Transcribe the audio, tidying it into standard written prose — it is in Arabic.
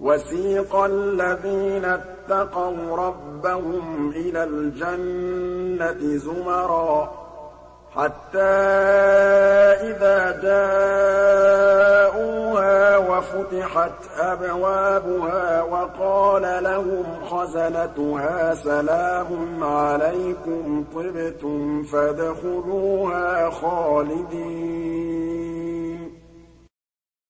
وَسِيقَ الَّذِينَ اتَّقَوْا رَبَّهُمْ إِلَى الْجَنَّةِ زُمَرًا حَتَّىٰ إِذَا جَاءُوهَا وَفُتِحَتْ أَبْوَابُهَا وَقَالَ لَهُمْ خَزَنَتُهَا سَلَامٌ عَلَيْكُمْ طِبْتُمْ فَادْخُلُوهَا خَالِدِينَ